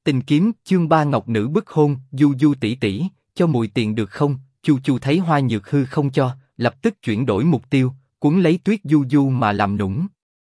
Tình kiếm, chương 3 ngọc nữ bức hôn, Du Du tỷ tỷ, cho mùi tiền được không? Chu Chu thấy Hoa Nhược Hư không cho, lập tức chuyển đổi mục tiêu, cuốn lấy Tuyết Du Du mà làm nũng.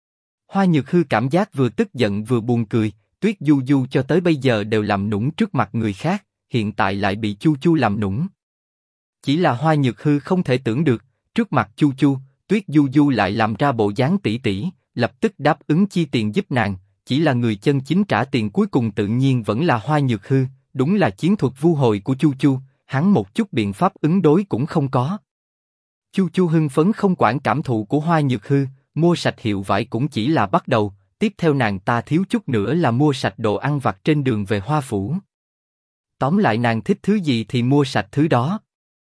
Hoa Nhược Hư cảm giác vừa tức giận vừa buồn cười, Tuyết Du Du cho tới bây giờ đều làm nũng trước mặt người khác, hiện tại lại bị Chu Chu làm nũng. Chỉ là Hoa Nhược Hư không thể tưởng được, trước mặt Chu Chu, Tuyết Du Du lại làm ra bộ dáng tỷ tỷ, lập tức đáp ứng chi tiền giúp nàng. Chỉ là người chân chính trả tiền cuối cùng tự nhiên vẫn là Hoa Nhược Hư, đúng là chiến thuật vu hồi của Chu Chu, hắn một chút biện pháp ứng đối cũng không có. Chu Chu hưng phấn không quản cảm thụ của Hoa Nhược Hư, mua sạch hiệu vải cũng chỉ là bắt đầu, tiếp theo nàng ta thiếu chút nữa là mua sạch đồ ăn vặt trên đường về Hoa Phủ. Tóm lại nàng thích thứ gì thì mua sạch thứ đó.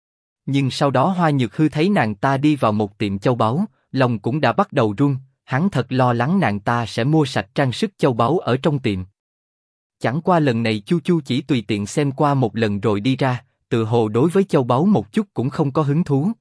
Nhưng sau đó Hoa Nhược Hư thấy nàng ta đi vào một tiệm châu báu, lòng cũng đã bắt đầu run. Hắn thật lo lắng nàng ta sẽ mua sạch trang sức châu báu ở trong tiệm. Chẳng qua lần này Chu Chu chỉ tùy tiện xem qua một lần rồi đi ra, tự hồ đối với châu báu một chút cũng không có hứng thú.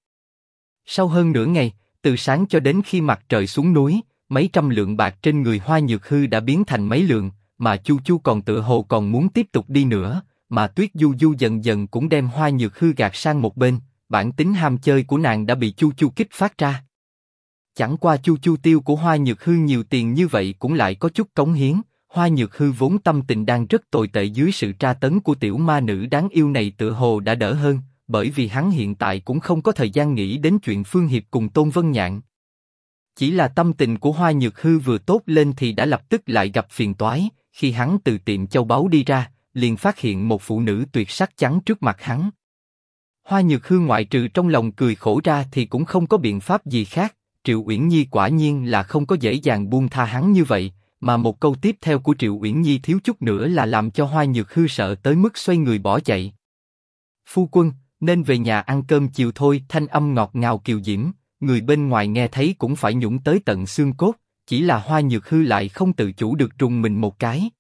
Sau hơn nửa ngày, từ sáng cho đến khi mặt trời xuống núi, mấy trăm lượng bạc trên người Hoa Nhược Hư đã biến thành mấy lượng, mà Chu Chu còn tự hồ còn muốn tiếp tục đi nữa, mà Tuyết Du Du dần dần cũng đem Hoa Nhược Hư gạt sang một bên, bản tính ham chơi của nàng đã bị Chu Chu kích phát ra. Chẳng qua Chu Chu tiêu của Hoa Nhược Hư nhiều tiền như vậy cũng lại có chút cống hiến. Hoa Nhược Hư vốn tâm tình đang rất tồi tệ dưới sự tra tấn của tiểu ma nữ đáng yêu này tựa hồ đã đỡ hơn, bởi vì hắn hiện tại cũng không có thời gian nghĩ đến chuyện Phương Hiệp cùng Tôn Vân Nhạn. Chỉ là tâm tình của Hoa Nhược Hư vừa tốt lên thì đã lập tức lại gặp phiền toái. Khi hắn từ tiệm châu báu đi ra, liền phát hiện một phụ nữ tuyệt sắc chắn trước mặt hắn. Hoa Nhược Hư ngoại trừ trong lòng cười khổ ra thì cũng không có biện pháp gì khác. Triệu Uyển Nhi quả nhiên là không có dễ dàng buông tha hắn như vậy, mà một câu tiếp theo của Triệu Uyển Nhi thiếu chút nữa là làm cho Hoa Nhược Hư sợ tới mức xoay người bỏ chạy. Phu quân, nên về nhà ăn cơm chiều thôi. Thanh âm ngọt ngào kiều diễm, người bên ngoài nghe thấy cũng phải nhũng tới tận xương cốt. Chỉ là Hoa Nhược Hư lại không tự chủ được rùng mình một cái.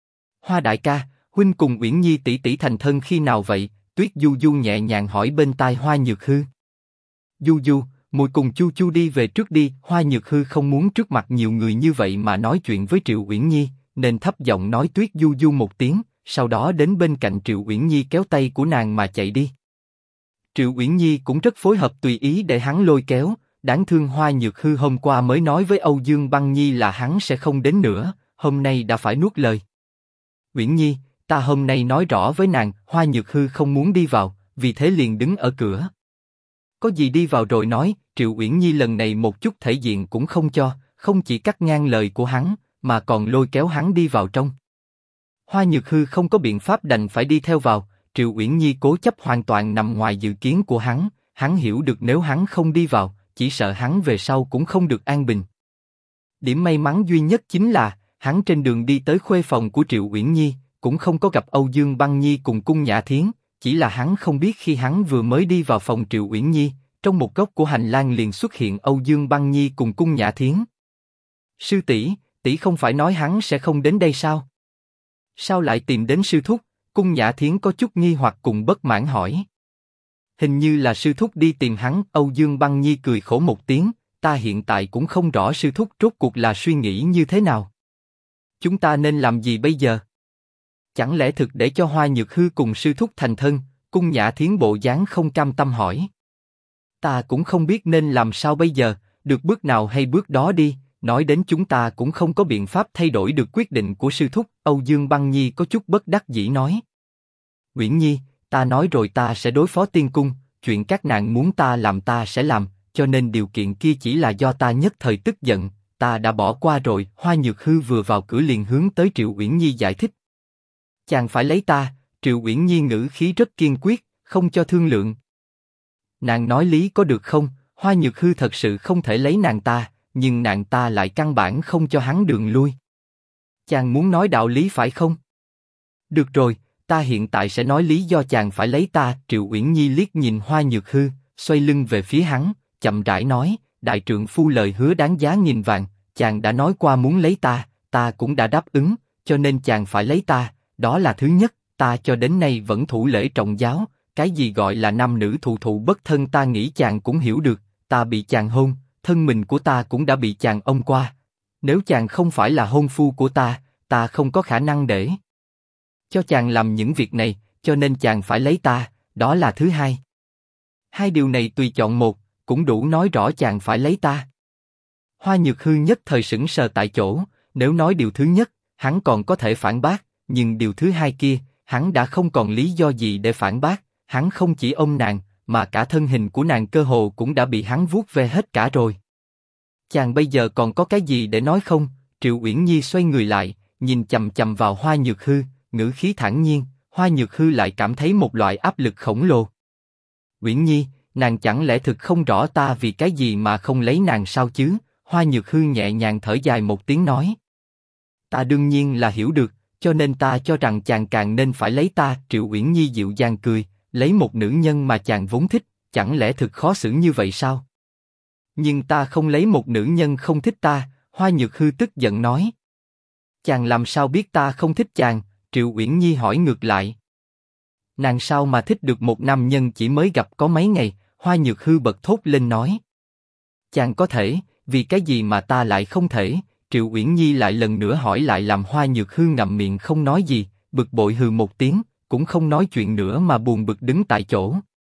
Hoa đại ca, huynh cùng Uyển Nhi tỷ tỷ thành thân khi nào vậy? Tuyết Du Du nhẹ nhàng hỏi bên tai Hoa Nhược Hư. Du Du, muội cùng Chu Chu đi về trước đi. Hoa Nhược Hư không muốn trước mặt nhiều người như vậy mà nói chuyện với Triệu Uyển Nhi, nên thấp giọng nói Tuyết Du Du một tiếng, sau đó đến bên cạnh Triệu Uyển Nhi kéo tay của nàng mà chạy đi. Triệu Uyển Nhi cũng rất phối hợp tùy ý để hắn lôi kéo. Đáng thương Hoa Nhược Hư hôm qua mới nói với Âu Dương Băng Nhi là hắn sẽ không đến nữa, hôm nay đã phải nuốt lời. Uyển Nhi, ta hôm nay nói rõ với nàng. Hoa Nhược Hư không muốn đi vào, vì thế liền đứng ở cửa. Có gì đi vào rồi nói. Triệu Uyển Nhi lần này một chút thể diện cũng không cho, không chỉ cắt ngang lời của hắn, mà còn lôi kéo hắn đi vào trong. Hoa Nhược Hư không có biện pháp đành phải đi theo vào. Triệu Uyển Nhi cố chấp hoàn toàn nằm ngoài dự kiến của hắn hiểu được nếu hắn không đi vào, chỉ sợ hắn về sau cũng không được an bình. Điểm may mắn duy nhất chính là, hắn trên đường đi tới khuê phòng của Triệu Uyển Nhi, cũng không có gặp Âu Dương Băng Nhi cùng Cung Nhã Thiến, chỉ là hắn không biết khi hắn vừa mới đi vào phòng Triệu Uyển Nhi, trong một góc của hành lang liền xuất hiện Âu Dương Băng Nhi cùng Cung Nhã Thiến. Sư tỷ, tỷ không phải nói hắn sẽ không đến đây sao? Sao lại tìm đến sư thúc? Cung Nhã Thiến có chút nghi hoặc cùng bất mãn hỏi. Hình như là sư thúc đi tìm hắn. Âu Dương Băng Nhi cười khổ một tiếng, ta hiện tại cũng không rõ sư thúc rốt cuộc là suy nghĩ như thế nào. Chúng ta nên làm gì bây giờ? Chẳng lẽ thực để cho Hoa Nhược Hư cùng sư thúc thành thân? Cung Nhã Thiến bộ dáng không cam tâm hỏi. Ta cũng không biết nên làm sao bây giờ, được bước nào hay bước đó đi, nói đến chúng ta cũng không có biện pháp thay đổi được quyết định của sư thúc. Âu Dương Băng Nhi có chút bất đắc dĩ nói. Uyển Nhi, ta nói rồi ta sẽ đối phó tiên cung, chuyện các nàng muốn ta làm ta sẽ làm, cho nên điều kiện kia chỉ là do ta nhất thời tức giận, ta đã bỏ qua rồi. Hoa Nhược Hư vừa vào cửa liền hướng tới Triệu Uyển Nhi giải thích. Chàng phải lấy ta. Triệu Uyển Nhi ngữ khí rất kiên quyết, không cho thương lượng. Nàng nói lý có được không? Hoa Nhược Hư thật sự không thể lấy nàng ta, nhưng nàng ta lại căn bản không cho hắn đường lui. Chàng muốn nói đạo lý phải không? Được rồi, ta hiện tại sẽ nói lý do chàng phải lấy ta. Triệu Uyển Nhi liếc nhìn Hoa Nhược Hư, xoay lưng về phía hắn, chậm rãi nói, đại trượng phu lời hứa đáng giá nghìn vàng, chàng đã nói qua muốn lấy ta, ta cũng đã đáp ứng, cho nên chàng phải lấy ta, đó là thứ nhất. Ta cho đến nay vẫn thủ lễ trọng giáo, cái gì gọi là nam nữ thụ thụ bất thân ta nghĩ chàng cũng hiểu được, ta bị chàng hôn, thân mình của ta cũng đã bị chàng ôm qua. Nếu chàng không phải là hôn phu của ta không có khả năng để cho chàng làm những việc này, cho nên chàng phải lấy ta, đó là thứ hai. Hai điều này tùy chọn một, cũng đủ nói rõ chàng phải lấy ta. Hoa Nhược Hư nhất thời sững sờ tại chỗ, nếu nói điều thứ nhất, hắn còn có thể phản bác, nhưng điều thứ hai kia, hắn đã không còn lý do gì để phản bác, hắn không chỉ ôm nàng, mà cả thân hình của nàng cơ hồ cũng đã bị hắn vuốt ve hết cả rồi. Chàng bây giờ còn có cái gì để nói không? Triệu Uyển Nhi xoay người lại, nhìn chằm chằm vào Hoa Nhược Hư, ngữ khí thản nhiên. Hoa Nhược Hư lại cảm thấy một loại áp lực khổng lồ. Uyển Nhi, nàng chẳng lẽ thực không rõ ta vì cái gì mà không lấy nàng sao chứ? Hoa Nhược Hư nhẹ nhàng thở dài một tiếng nói. Ta đương nhiên là hiểu được, cho nên ta cho rằng chàng càng nên phải lấy ta. Triệu Uyển Nhi dịu dàng cười, lấy một nữ nhân mà chàng vốn thích, chẳng lẽ thực khó xử như vậy sao? Nhưng ta không lấy một nữ nhân không thích ta, Hoa Nhược Hư tức giận nói. Chàng làm sao biết ta không thích chàng? Triệu Uyển Nhi hỏi ngược lại. Nàng sao mà thích được một nam nhân chỉ mới gặp có mấy ngày? Hoa Nhược Hư bật thốt lên nói. Chàng có thể, vì cái gì mà ta lại không thể? Triệu Uyển Nhi lại lần nữa hỏi lại làm Hoa Nhược Hư ngậm miệng không nói gì, bực bội hừ một tiếng, cũng không nói chuyện nữa mà buồn bực đứng tại chỗ.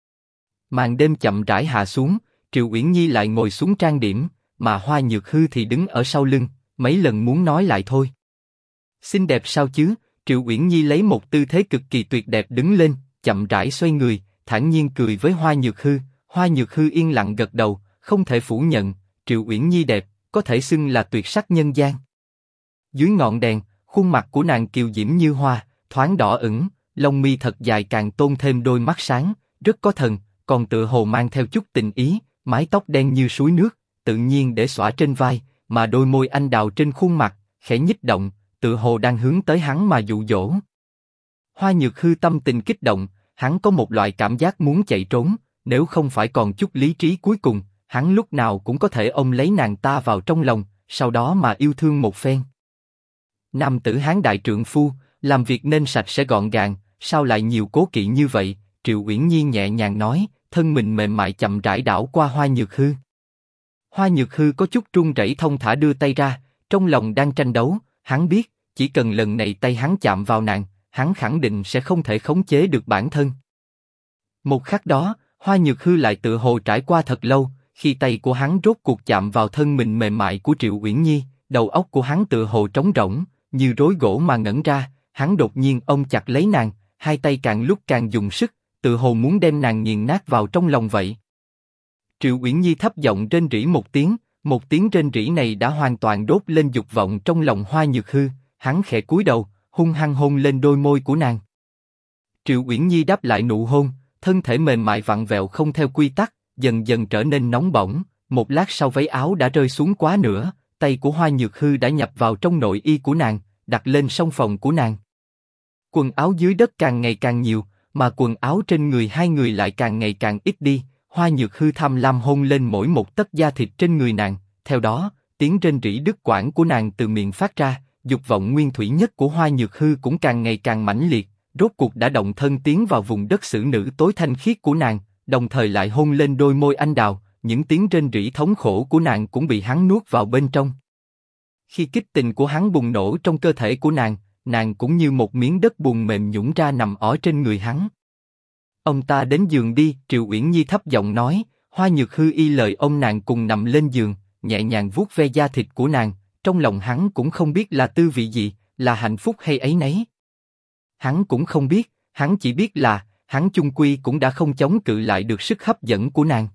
Màn đêm chậm rãi hạ xuống, Triệu Uyển Nhi lại ngồi xuống trang điểm, mà Hoa Nhược Hư thì đứng ở sau lưng, mấy lần muốn nói lại thôi. Xinh đẹp sao chứ? Triệu Uyển Nhi lấy một tư thế cực kỳ tuyệt đẹp đứng lên, chậm rãi xoay người, thản nhiên cười với Hoa Nhược Hư. Hoa Nhược Hư yên lặng gật đầu, không thể phủ nhận, Triệu Uyển Nhi đẹp, có thể xưng là tuyệt sắc nhân gian. Dưới ngọn đèn, khuôn mặt của nàng kiều diễm như hoa, thoáng đỏ ửng, lông mi thật dài càng tôn thêm đôi mắt sáng, rất có thần, còn tựa hồ mang theo chút tình ý, mái tóc đen như suối nước, tự nhiên để xõa trên vai, mà đôi môi anh đào trên khuôn mặt, khẽ nhích động, tựa hồ đang hướng tới hắn mà dụ dỗ. Hoa Nhược Hư tâm tình kích động, hắn có một loại cảm giác muốn chạy trốn, nếu không phải còn chút lý trí cuối cùng, hắn lúc nào cũng có thể ôm lấy nàng ta vào trong lòng, sau đó mà yêu thương một phen. Nam tử Hán đại trượng phu, làm việc nên sạch sẽ gọn gàng, sao lại nhiều cố kỵ như vậy? Triệu Uyển Nhi nhẹ nhàng nói, thân mình mềm mại chậm rãi đảo qua Hoa Nhược Hư. Hoa Nhược Hư có chút run rẩy thong thả đưa tay ra, trong lòng đang tranh đấu, hắn biết, chỉ cần lần này tay hắn chạm vào nàng, hắn khẳng định sẽ không thể khống chế được bản thân. Một khắc đó, Hoa Nhược Hư lại tựa hồ trải qua thật lâu, khi tay của hắn rốt cuộc chạm vào thân mình mềm mại của Triệu Uyển Nhi, đầu óc của hắn tựa hồ trống rỗng, như rối gỗ mà ngẩn ra, hắn đột nhiên ôm chặt lấy nàng, hai tay càng lúc càng dùng sức, tựa hồ muốn đem nàng nghiền nát vào trong lòng vậy. Triệu Uyển Nhi thấp giọng rên rỉ một tiếng rên rỉ này đã hoàn toàn đốt lên dục vọng trong lòng Hoa Nhược Hư, hắn khẽ cúi đầu, hung hăng hôn lên đôi môi của nàng. Triệu Uyển Nhi đáp lại nụ hôn, thân thể mềm mại vặn vẹo không theo quy tắc, dần dần trở nên nóng bỏng, một lát sau váy áo đã rơi xuống quá nửa, tay của Hoa Nhược Hư đã nhập vào trong nội y của nàng, đặt lên song phòng của nàng. Quần áo dưới đất càng ngày càng nhiều, mà quần áo trên người hai người lại càng ngày càng ít đi. Hoa Nhược Hư tham lam hôn lên mỗi một tấc da thịt trên người nàng, theo đó, tiếng rên rỉ đứt quãng của nàng từ miệng phát ra, dục vọng nguyên thủy nhất của Hoa Nhược Hư cũng càng ngày càng mãnh liệt, rốt cuộc đã động thân tiến vào vùng đất xử nữ tối thanh khiết của nàng, đồng thời lại hôn lên đôi môi anh đào, những tiếng rên rỉ thống khổ của nàng cũng bị hắn nuốt vào bên trong. Khi kích tình của hắn bùng nổ trong cơ thể của nàng cũng như một miếng đất bùn mềm nhũn ra nằm ở trên người hắn. Ông ta đến giường đi, Triệu Uyển Nhi thấp giọng nói. Hoa Nhược Hư y lời ông nàng cùng nằm lên giường, nhẹ nhàng vuốt ve da thịt của nàng, trong lòng hắn cũng không biết là tư vị gì, là hạnh phúc hay áy náy. Hắn cũng không biết, hắn chỉ biết là, hắn chung quy cũng đã không chống cự lại được sức hấp dẫn của nàng.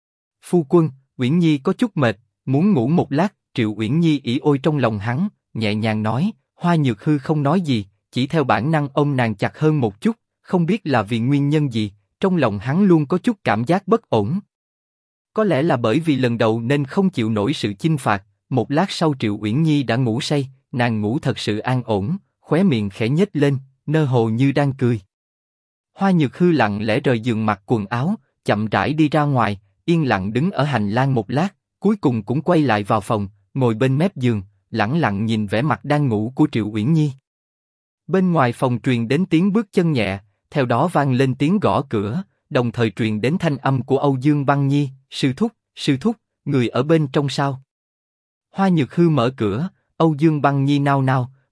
Phu quân, Uyển Nhi có chút mệt, muốn ngủ một lát. Triệu Uyển Nhi ỉ ôi trong lòng hắn, nhẹ nhàng nói. Hoa Nhược Hư không nói gì, chỉ theo bản năng ôm nàng chặt hơn một chút, không biết là vì nguyên nhân gì, trong lòng hắn luôn có chút cảm giác bất ổn. Có lẽ là bởi vì lần đầu nên không chịu nổi sự chinh phạt. Một lát sau Triệu Uyển Nhi đã ngủ say, nàng ngủ thật sự an ổn, khóe miệng khẽ nhếch lên, nơ hồ như đang cười. Hoa Nhược Hư lặng lẽ rời giường mặc quần áo, chậm rãi đi ra ngoài, yên lặng đứng ở hành lang một lát, cuối cùng cũng quay lại vào phòng, ngồi bên mép giường, lẳng lặng nhìn vẻ mặt đang ngủ của Triệu Uyển Nhi. Bên ngoài phòng truyền đến tiếng bước chân nhẹ, theo đó vang lên tiếng gõ cửa, đồng thời truyền đến thanh âm của Âu Dương Băng Nhi, sư thúc, người ở bên trong sao? Hoa Nhược Hư mở cửa, Âu Dương Băng Nhi nao nao,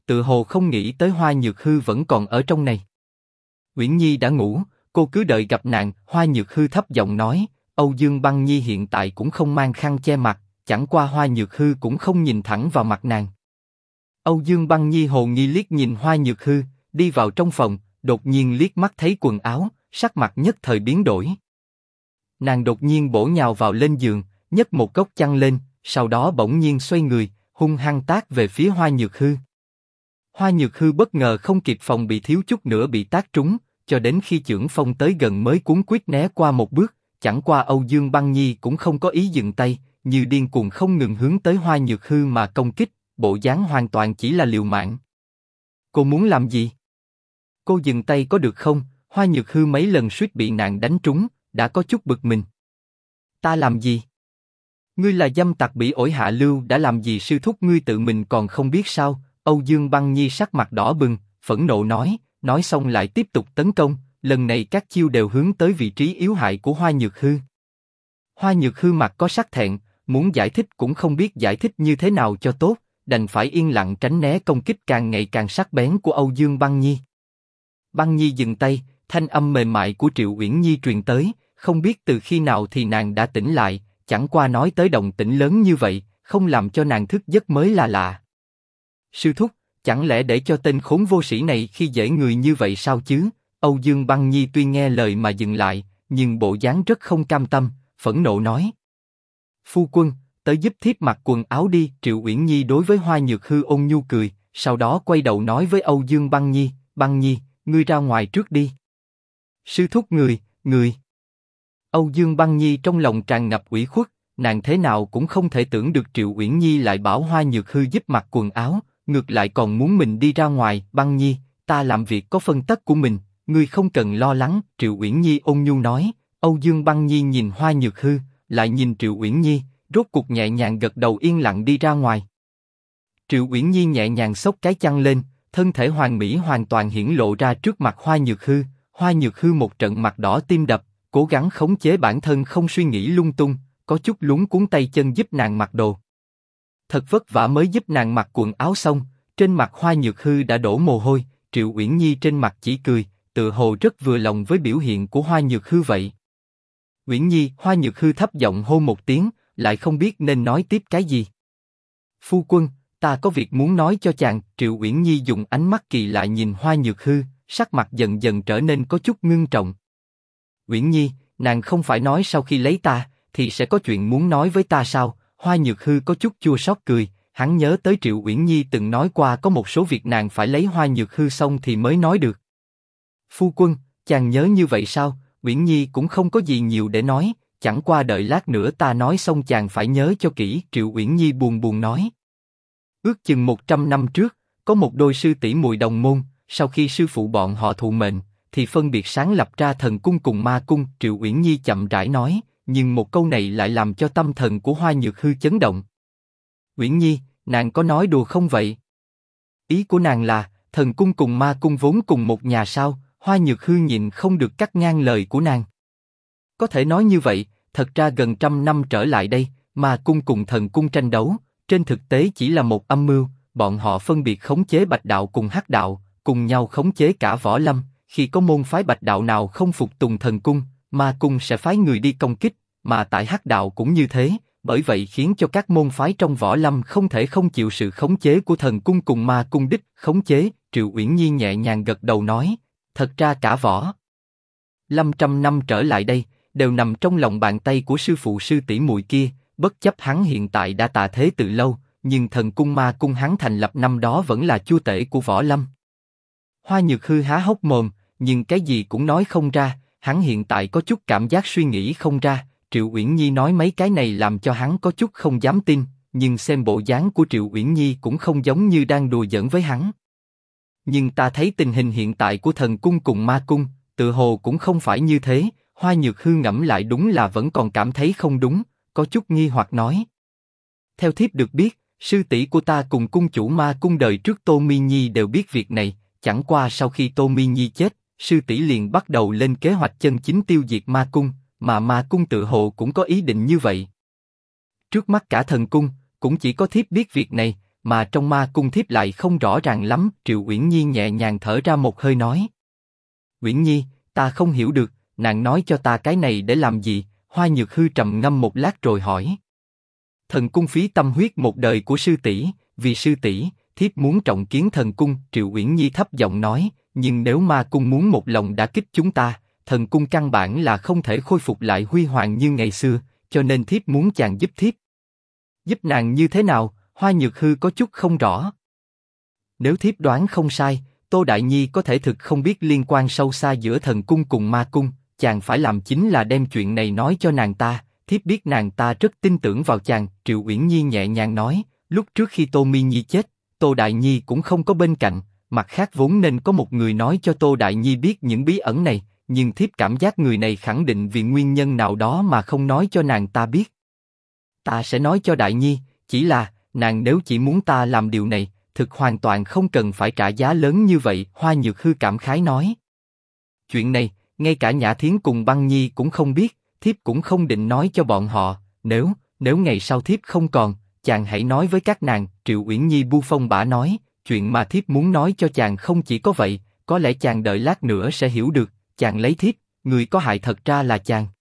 tự hồ không nghĩ tới Hoa Nhược Hư vẫn còn ở trong này. Uyển Nhi đã ngủ, cô cứ đợi gặp nàng. Hoa Nhược Hư thấp giọng nói, Âu Dương Băng Nhi hiện tại cũng không mang khăn che mặt, chẳng qua Hoa Nhược Hư cũng không nhìn thẳng vào mặt nàng. Âu Dương Băng Nhi hồ nghi liếc nhìn Hoa Nhược Hư, đi vào trong phòng, đột nhiên liếc mắt thấy quần áo, sắc mặt nhất thời biến đổi. Nàng đột nhiên bổ nhào vào lên giường, nhấc một góc chăn lên, sau đó bỗng nhiên xoay người, hung hăng tát về phía Hoa Nhược Hư. Hoa Nhược Hư bất ngờ không kịp phòng bị thiếu chút nữa bị tát trúng, cho đến khi chưởng phong tới gần mới cuống quýt né qua một bước. Chẳng qua Âu Dương Băng Nhi cũng không có ý dừng tay, như điên cuồng không ngừng hướng tới Hoa Nhược Hư mà công kích, bộ dáng hoàn toàn chỉ là liều mạng. Cô muốn làm gì? Cô dừng tay có được không? Hoa Nhược Hư mấy lần suýt bị nàng đánh trúng, đã có chút bực mình. Ta làm gì? Ngươi là dâm tặc bỉ ổi hạ lưu, đã làm gì sư thúc ngươi tự mình còn không biết sao? Âu Dương Băng Nhi sắc mặt đỏ bừng, phẫn nộ nói xong lại tiếp tục tấn công, lần này các chiêu đều hướng tới vị trí yếu hại của Hoa Nhược Hư. Hoa Nhược Hư mặt có sắc thẹn, muốn giải thích cũng không biết giải thích như thế nào cho tốt, đành phải yên lặng tránh né công kích càng ngày càng sắc bén của Âu Dương Băng Nhi. Băng Nhi dừng tay, thanh âm mềm mại của Triệu Uyển Nhi truyền tới, không biết từ khi nào thì nàng đã tỉnh lại, chẳng qua nói tới động tĩnh lớn như vậy, không làm cho nàng thức giấc mới là lạ. Sư thúc, chẳng lẽ để cho tên khốn vô sĩ này khi dễ người như vậy sao chứ? Âu Dương Băng Nhi tuy nghe lời mà dừng lại, nhưng bộ dáng rất không cam tâm, phẫn nộ nói. Phu quân, tới giúp thiếp mặc quần áo đi. Triệu Uyển Nhi đối với Hoa Nhược Hư ôn nhu cười, sau đó quay đầu nói với Âu Dương Băng Nhi, ngươi ra ngoài trước đi. Sư thúc người. Âu Dương Băng Nhi trong lòng tràn ngập ủy khuất, nàng thế nào cũng không thể tưởng được Triệu Uyển Nhi lại bảo Hoa Nhược Hư giúp mặc quần áo, ngược lại còn muốn mình đi ra ngoài. Băng Nhi, ta làm việc có phân tắc của mình, ngươi không cần lo lắng. Triệu Uyển Nhi ôn nhu nói. Âu Dương Băng Nhi nhìn Hoa Nhược Hư, lại nhìn Triệu Uyển Nhi, rốt cuộc nhẹ nhàng gật đầu yên lặng đi ra ngoài. Triệu Uyển Nhi nhẹ nhàng xốc cái chăn lên, thân thể hoàn mỹ hoàn toàn hiển lộ ra trước mặt Hoa Nhược Hư. Hoa Nhược Hư một trận mặt đỏ tim đập, cố gắng khống chế bản thân không suy nghĩ lung tung, có chút luống cuống tay chân giúp nàng mặc đồ. Thật vất vả mới giúp nàng mặc quần áo xong, trên mặt Hoa Nhược Hư đã đổ mồ hôi. Triệu Uyển Nhi trên mặt chỉ cười, tự hồ rất vừa lòng với biểu hiện của Hoa Nhược Hư vậy. Uyển Nhi, Hoa Nhược Hư thấp giọng hô một tiếng, lại không biết nên nói tiếp cái gì. Phu quân, ta có việc muốn nói cho chàng. Triệu Uyển Nhi dùng ánh mắt kỳ lạ nhìn Hoa Nhược Hư, sắc mặt dần dần trở nên có chút ngưng trọng. Uyển Nhi, nàng không phải nói sau khi lấy ta, thì sẽ có chuyện muốn nói với ta sao? Hoa Nhược Hư có chút chua xót cười, hắn nhớ tới Triệu Uyển Nhi từng nói qua có một số việc nàng phải lấy Hoa Nhược Hư xong thì mới nói được. Phu quân, chàng nhớ như vậy sao? Uyển Nhi cũng không có gì nhiều để nói, chẳng qua đợi lát nữa ta nói xong chàng phải nhớ cho kỹ. Triệu Uyển Nhi buồn buồn nói. Ước chừng 100 năm trước, có một đôi sư tỷ muội đồng môn, sau khi sư phụ bọn họ thụ mệnh, thì phân biệt sáng lập ra thần cung cùng ma cung. Triệu Uyển Nhi chậm rãi nói, nhưng một câu này lại làm cho tâm thần của Hoa Nhược Hư chấn động. Uyển Nhi, nàng có nói đùa không vậy? Ý của nàng là, thần cung cùng ma cung vốn cùng một nhà sao? Hoa Nhược Hư nhịn không được cắt ngang lời của nàng. Có thể nói như vậy, thật ra gần 100 năm trở lại đây, ma cung cùng thần cung tranh đấu, trên thực tế chỉ là một âm mưu, bọn họ phân biệt khống chế Bạch Đạo cùng Hắc Đạo, cùng nhau khống chế cả võ lâm. Khi có môn phái Bạch Đạo nào không phục tùng thần cung, ma cung sẽ phái người đi công kích, mà tại Hắc Đạo cũng như thế, bởi vậy khiến cho các môn phái trong võ lâm không thể không chịu sự khống chế của thần cung cùng ma cung đích khống chế. Triệu Uyển Nhi nhẹ nhàng gật đầu nói, thật ra cả võ lâm 100 năm trở lại đây, đều nằm trong lòng bàn tay của sư phụ sư tỷ muội kia, bất chấp hắn hiện tại đã tạ thế từ lâu, nhưng thần cung ma cung hắn thành lập năm đó vẫn là chúa tể của võ lâm. Hoa Nhược Hư há hốc mồm, nhưng cái gì cũng nói không ra, hắn hiện tại có chút cảm giác suy nghĩ không ra. Triệu Uyển Nhi nói mấy cái này làm cho hắn có chút không dám tin, nhưng xem bộ dáng của Triệu Uyển Nhi cũng không giống như đang đùa giỡn với hắn. Nhưng ta thấy tình hình hiện tại của thần cung cùng ma cung, tự hồ cũng không phải như thế. Hoa Nhược Hư ngẫm lại đúng là vẫn còn cảm thấy không đúng, có chút nghi hoặc nói. Theo thiếp được biết, sư tỷ của ta cùng cung chủ ma cung đời trước Tô Mi Nhi đều biết việc này, chẳng qua sau khi Tô Mi Nhi chết, sư tỷ liền bắt đầu lên kế hoạch chân chính tiêu diệt ma cung, mà ma cung tự hồ cũng có ý định như vậy. Trước mắt cả thần cung, cũng chỉ có thiếp biết việc này, mà trong ma cung thiếp lại không rõ ràng lắm. Triệu Uyển Nhi nhẹ nhàng thở ra một hơi nói. Uyển Nhi, ta không hiểu được, nàng nói cho ta cái này để làm gì? Hoa Nhược Hư trầm ngâm một lát rồi hỏi. Thần cung phí tâm huyết một đời của sư tỷ, vì sư tỷ, thiếp muốn trọng kiến thần cung. Triệu Uyển Nhi thấp giọng nói, nhưng nếu ma cung muốn một lòng đả kích chúng ta, thần cung căn bản là không thể khôi phục lại huy hoàng như ngày xưa, cho nên thiếp muốn chàng giúp thiếp. Giúp nàng như thế nào? Hoa Nhược Hư có chút không rõ. Nếu thiếp đoán không sai, Tô Đại Nhi có thể thực không biết liên quan sâu xa giữa thần cung cùng ma cung, chàng phải làm chính là đem chuyện này nói cho nàng ta. Thiếp biết nàng ta rất tin tưởng vào chàng. Triệu Uyển Nhi nhẹ nhàng nói, lúc trước khi Tô Mi Nhi chết, Tô Đại Nhi cũng không có bên cạnh, mặt khác vốn nên có một người nói cho Tô Đại Nhi biết những bí ẩn này, nhưng thiếp cảm giác người này khẳng định vì nguyên nhân nào đó mà không nói cho nàng ta biết. Ta sẽ nói cho Đại Nhi, chỉ là, nàng nếu chỉ muốn ta làm điều này, thực hoàn toàn không cần phải trả giá lớn như vậy. Hoa Nhược Hư cảm khái nói. Chuyện này, ngay cả Nhã Thiến cùng Băng Nhi cũng không biết, thiếp cũng không định nói cho bọn họ. Nếu ngày sau thiếp không còn, chàng hãy nói với các nàng. Triệu Uyển Nhi bu phông bả nói, chuyện mà thiếp muốn nói cho chàng không chỉ có vậy, có lẽ chàng đợi lát nữa sẽ hiểu được. Chàng lấy thiếp, người có hại thật ra là chàng.